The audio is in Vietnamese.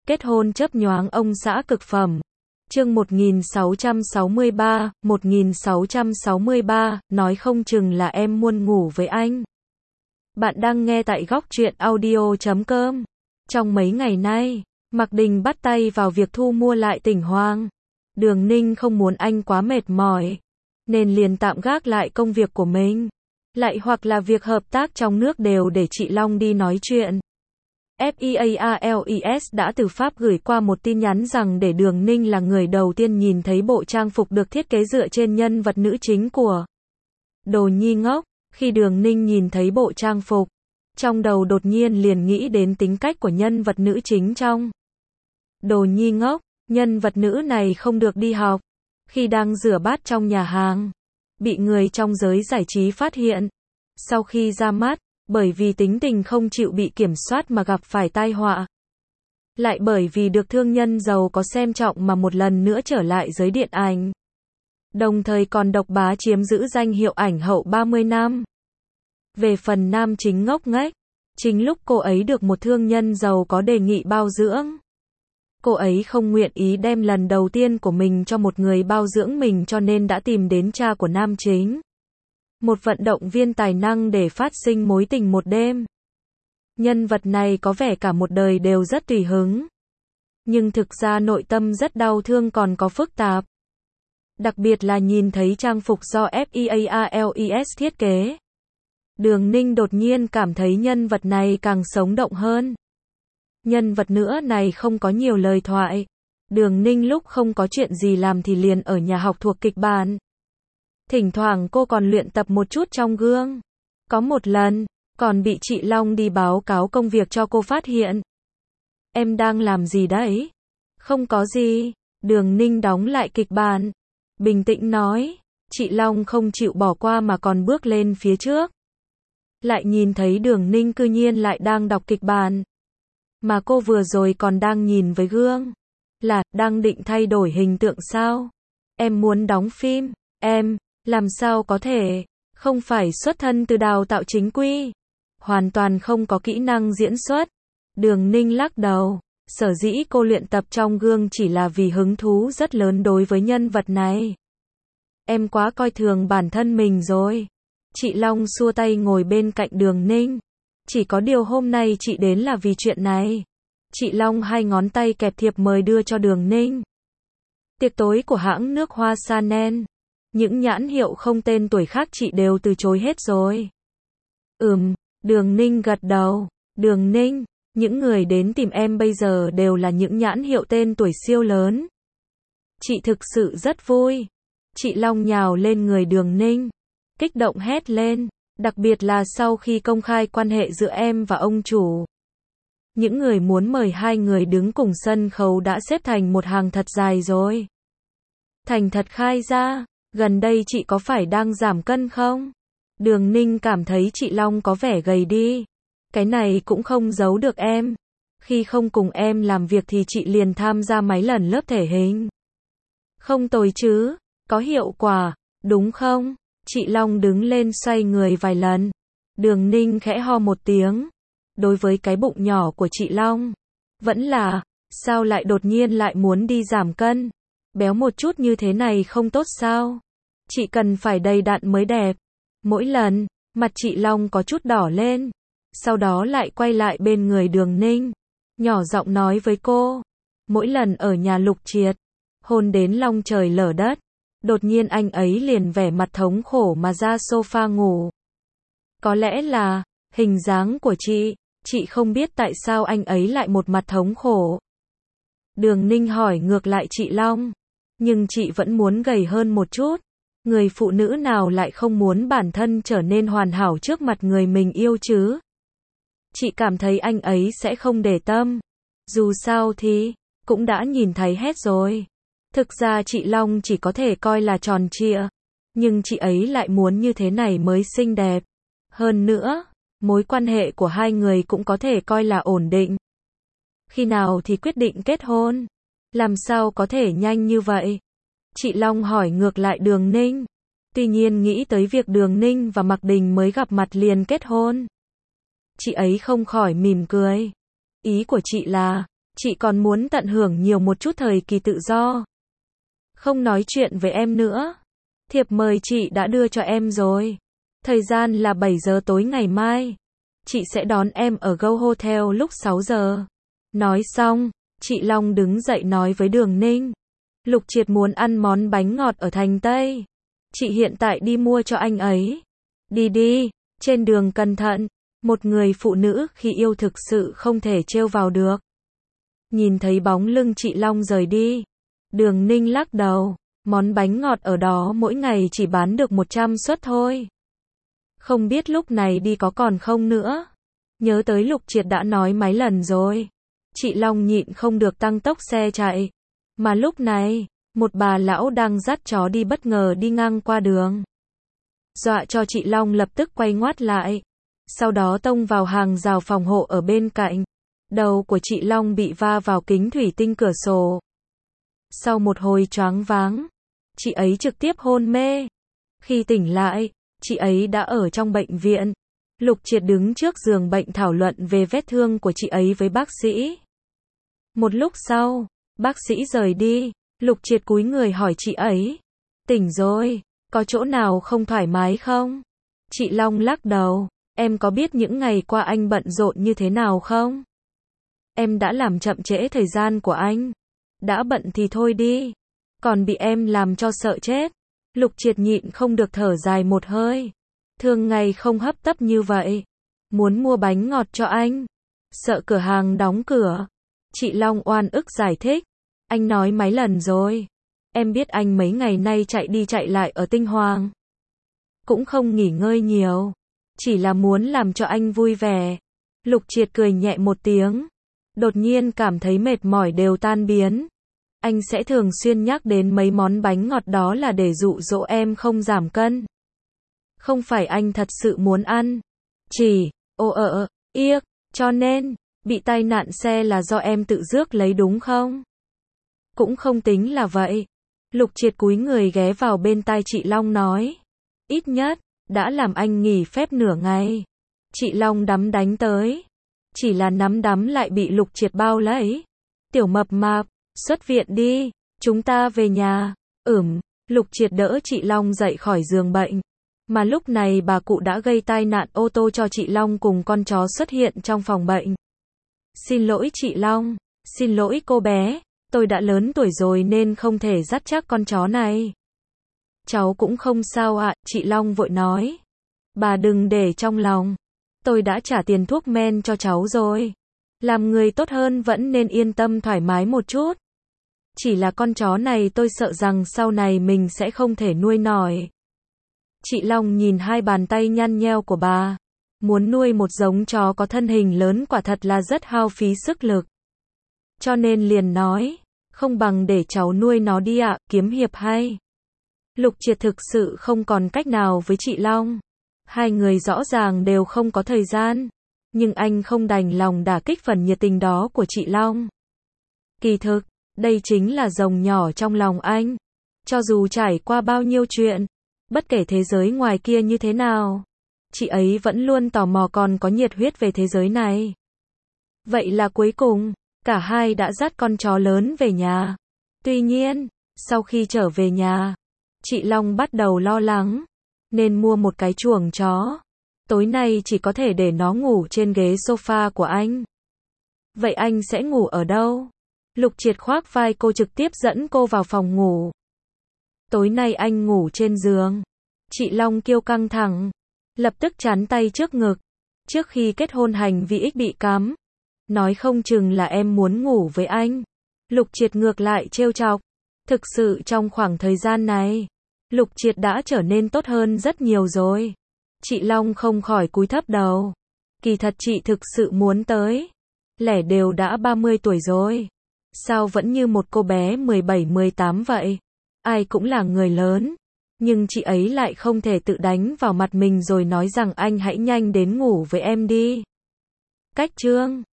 Kết hôn chớp nhoáng ông xã cực phẩm. Chương 1663, nói không chừng là em muốn ngủ với anh. Bạn đang nghe tại góc truyện audio.com. Trong mấy ngày nay, Mạc Đình bắt tay vào việc thu mua lại Tỉnh Hoang. Đường Ninh không muốn anh quá mệt mỏi, nên liền tạm gác lại công việc của mình. Lại hoặc là việc hợp tác trong nước đều để chị Long đi nói chuyện. FEALES đã từ Pháp gửi qua một tin nhắn rằng để Đường Ninh là người đầu tiên nhìn thấy bộ trang phục được thiết kế dựa trên nhân vật nữ chính của Đồ Nhi Ngốc. Khi Đường Ninh nhìn thấy bộ trang phục, trong đầu đột nhiên liền nghĩ đến tính cách của nhân vật nữ chính trong Đồ Nhi Ngốc. Nhân vật nữ này không được đi học. Khi đang rửa bát trong nhà hàng, bị người trong giới giải trí phát hiện. Sau khi ra mắt, bởi vì tính tình không chịu bị kiểm soát mà gặp phải tai họa. Lại bởi vì được thương nhân giàu có xem trọng mà một lần nữa trở lại giới điện ảnh. Đồng thời còn độc bá chiếm giữ danh hiệu ảnh hậu 30 năm. Về phần nam chính ngốc nghếch, chính lúc cô ấy được một thương nhân giàu có đề nghị bao dưỡng. Cô ấy không nguyện ý đem lần đầu tiên của mình cho một người bao dưỡng mình cho nên đã tìm đến cha của nam chính. Một vận động viên tài năng để phát sinh mối tình một đêm. Nhân vật này có vẻ cả một đời đều rất tùy hứng. Nhưng thực ra nội tâm rất đau thương còn có phức tạp. Đặc biệt là nhìn thấy trang phục do FEALES thiết kế. Đường Ninh đột nhiên cảm thấy nhân vật này càng sống động hơn. Nhân vật nữa này không có nhiều lời thoại. Đường Ninh lúc không có chuyện gì làm thì liền ở nhà học thuộc kịch bản. Thỉnh thoảng cô còn luyện tập một chút trong gương. Có một lần, còn bị chị Long đi báo cáo công việc cho cô phát hiện. Em đang làm gì đấy? Không có gì. Đường Ninh đóng lại kịch bản. Bình tĩnh nói. Chị Long không chịu bỏ qua mà còn bước lên phía trước. Lại nhìn thấy Đường Ninh cư nhiên lại đang đọc kịch bản. Mà cô vừa rồi còn đang nhìn với gương. Là, đang định thay đổi hình tượng sao? Em muốn đóng phim. Em, làm sao có thể? Không phải xuất thân từ đào tạo chính quy. Hoàn toàn không có kỹ năng diễn xuất. Đường Ninh lắc đầu. Sở dĩ cô luyện tập trong gương chỉ là vì hứng thú rất lớn đối với nhân vật này. Em quá coi thường bản thân mình rồi. Chị Long xua tay ngồi bên cạnh Đường Ninh. Chỉ có điều hôm nay chị đến là vì chuyện này. Chị Long hai ngón tay kẹp thiệp mời đưa cho Đường Ninh. Tiệc tối của hãng nước hoa Chanel. Những nhãn hiệu không tên tuổi khác chị đều từ chối hết rồi. Đường Ninh gật đầu. Đường Ninh, những người đến tìm em bây giờ đều là những nhãn hiệu tên tuổi siêu lớn. Chị thực sự rất vui. Chị Long nhào lên người Đường Ninh. Kích động hét lên. Đặc biệt là sau khi công khai quan hệ giữa em và ông chủ. Những người muốn mời hai người đứng cùng sân khấu đã xếp thành một hàng thật dài rồi. Thành thật khai ra, gần đây chị có phải đang giảm cân không? Đường Ninh cảm thấy chị Long có vẻ gầy đi. Cái này cũng không giấu được em. Khi không cùng em làm việc thì chị liền tham gia mấy lần lớp thể hình. Không tồi chứ, có hiệu quả, đúng không? Chị Long đứng lên xoay người vài lần. Đường Ninh khẽ ho một tiếng. Đối với cái bụng nhỏ của chị Long, vẫn là, sao lại đột nhiên lại muốn đi giảm cân? Béo một chút như thế này không tốt sao? Chị cần phải đầy đặn mới đẹp. Mỗi lần, mặt chị Long có chút đỏ lên. Sau đó lại quay lại bên người Đường Ninh. Nhỏ giọng nói với cô. Mỗi lần ở nhà Lục Triệt, hôn đến long trời lở đất. Đột nhiên anh ấy liền vẻ mặt thống khổ mà ra sofa ngủ. Có lẽ là, hình dáng của chị không biết tại sao anh ấy lại một mặt thống khổ. Đường Ninh hỏi ngược lại chị Long. Nhưng chị vẫn muốn gầy hơn một chút. Người phụ nữ nào lại không muốn bản thân trở nên hoàn hảo trước mặt người mình yêu chứ? Chị cảm thấy anh ấy sẽ không để tâm. Dù sao thì, cũng đã nhìn thấy hết rồi. Thực ra chị Long chỉ có thể coi là tròn trịa. Nhưng chị ấy lại muốn như thế này mới xinh đẹp. Hơn nữa, mối quan hệ của hai người cũng có thể coi là ổn định. Khi nào thì quyết định kết hôn? Làm sao có thể nhanh như vậy? Chị Long hỏi ngược lại Đường Ninh. Tuy nhiên nghĩ tới việc Đường Ninh và Mạc Đình mới gặp mặt liền kết hôn. Chị ấy không khỏi mỉm cười. Ý của chị là, Chị còn muốn tận hưởng nhiều một chút thời kỳ tự do. Không nói chuyện với em nữa. Thiệp mời chị đã đưa cho em rồi. Thời gian là 7 giờ tối ngày mai. Chị sẽ đón em ở Go Hotel lúc 6 giờ. Nói xong, chị Long đứng dậy nói với Đường Ninh. Lục Triệt muốn ăn món bánh ngọt ở thành Tây. Chị hiện tại đi mua cho anh ấy. Đi đi, trên đường cẩn thận. Một người phụ nữ khi yêu thực sự không thể trêu vào được. Nhìn thấy bóng lưng chị Long rời đi. Đường Ninh lắc đầu. Món bánh ngọt ở đó mỗi ngày chỉ bán được 100 suất thôi. Không biết lúc này đi có còn không nữa. Nhớ tới Lục Triệt đã nói mấy lần rồi. Chị Long nhịn không được tăng tốc xe chạy. Mà lúc này, một bà lão đang dắt chó đi bất ngờ đi ngang qua đường. Dọa cho chị Long lập tức quay ngoắt lại. Sau đó tông vào hàng rào phòng hộ ở bên cạnh. Đầu của chị Long bị va vào kính thủy tinh cửa sổ. Sau một hồi choáng váng, chị ấy trực tiếp hôn mê. Khi tỉnh lại, chị ấy đã ở trong bệnh viện. Lục Triệt đứng trước giường bệnh thảo luận về vết thương của chị ấy với bác sĩ. Một lúc sau, bác sĩ rời đi, Lục Triệt cúi người hỏi chị ấy. Tỉnh rồi, có chỗ nào không thoải mái không? Chị Long lắc đầu, em có biết những ngày qua anh bận rộn như thế nào không? Em đã làm chậm trễ thời gian của anh. Đã bận thì thôi đi. Còn bị em làm cho sợ chết. Lục Triệt nhịn không được thở dài một hơi. Thường ngày không hấp tấp như vậy. Muốn mua bánh ngọt cho anh. Sợ cửa hàng đóng cửa. Chị Long oan ức giải thích. Anh nói mấy lần rồi. Em biết anh mấy ngày nay chạy đi chạy lại ở Tinh Hoàng. Cũng không nghỉ ngơi nhiều. Chỉ là muốn làm cho anh vui vẻ. Lục Triệt cười nhẹ một tiếng. Đột nhiên cảm thấy mệt mỏi đều tan biến. Anh sẽ thường xuyên nhắc đến mấy món bánh ngọt đó là để dụ dỗ em không giảm cân. Không phải anh thật sự muốn ăn. Chỉ, yếc, cho nên, bị tai nạn xe là do em tự rước lấy đúng không? Cũng không tính là vậy. Lục Triệt cúi người ghé vào bên tai chị Long nói. Ít nhất, đã làm anh nghỉ phép nửa ngày. Chị Long đắm đánh tới. Chỉ là nắm đắm lại bị Lục Triệt bao lấy. Tiểu mập mạp, xuất viện đi, chúng ta về nhà. Lục Triệt đỡ chị Long dậy khỏi giường bệnh. Mà lúc này bà cụ đã gây tai nạn ô tô cho chị Long cùng con chó xuất hiện trong phòng bệnh. Xin lỗi chị Long, xin lỗi cô bé, tôi đã lớn tuổi rồi nên không thể dắt chắc con chó này. Cháu cũng không sao ạ, chị Long vội nói. Bà đừng để trong lòng. Tôi đã trả tiền thuốc men cho cháu rồi. Làm người tốt hơn vẫn nên yên tâm thoải mái một chút. Chỉ là con chó này tôi sợ rằng sau này mình sẽ không thể nuôi nổi. Chị Long nhìn hai bàn tay nhăn nheo của bà. Muốn nuôi một giống chó có thân hình lớn quả thật là rất hao phí sức lực. Cho nên liền nói, không bằng để cháu nuôi nó đi ạ, kiếm hiệp hay. Lục Triệt thực sự không còn cách nào với chị Long. Hai người rõ ràng đều không có thời gian. Nhưng anh không đành lòng đả kích phần nhiệt tình đó của chị Long. Kỳ thực, đây chính là rồng nhỏ trong lòng anh. Cho dù trải qua bao nhiêu chuyện, bất kể thế giới ngoài kia như thế nào, chị ấy vẫn luôn tò mò còn có nhiệt huyết về thế giới này. Vậy là cuối cùng, cả hai đã dắt con chó lớn về nhà. Tuy nhiên, sau khi trở về nhà, chị Long bắt đầu lo lắng, nên mua một cái chuồng chó. Tối nay chỉ có thể để nó ngủ trên ghế sofa của anh. Vậy anh sẽ ngủ ở đâu? Lục Triệt khoác vai cô trực tiếp dẫn cô vào phòng ngủ. Tối nay anh ngủ trên giường. Chị Long kiêu căng thẳng, lập tức chắn tay trước ngực. Trước khi kết hôn hành vi ích bị cấm. Nói không chừng là em muốn ngủ với anh. Lục Triệt ngược lại trêu chọc. Thực sự trong khoảng thời gian này, Lục Triệt đã trở nên tốt hơn rất nhiều rồi. Chị Long không khỏi cúi thấp đầu. Kỳ thật chị thực sự muốn tới. Lẻ đều đã 30 tuổi rồi. Sao vẫn như một cô bé 17-18 vậy? Ai cũng là người lớn. Nhưng chị ấy lại không thể tự đánh vào mặt mình rồi nói rằng anh hãy nhanh đến ngủ với em đi. Cách chương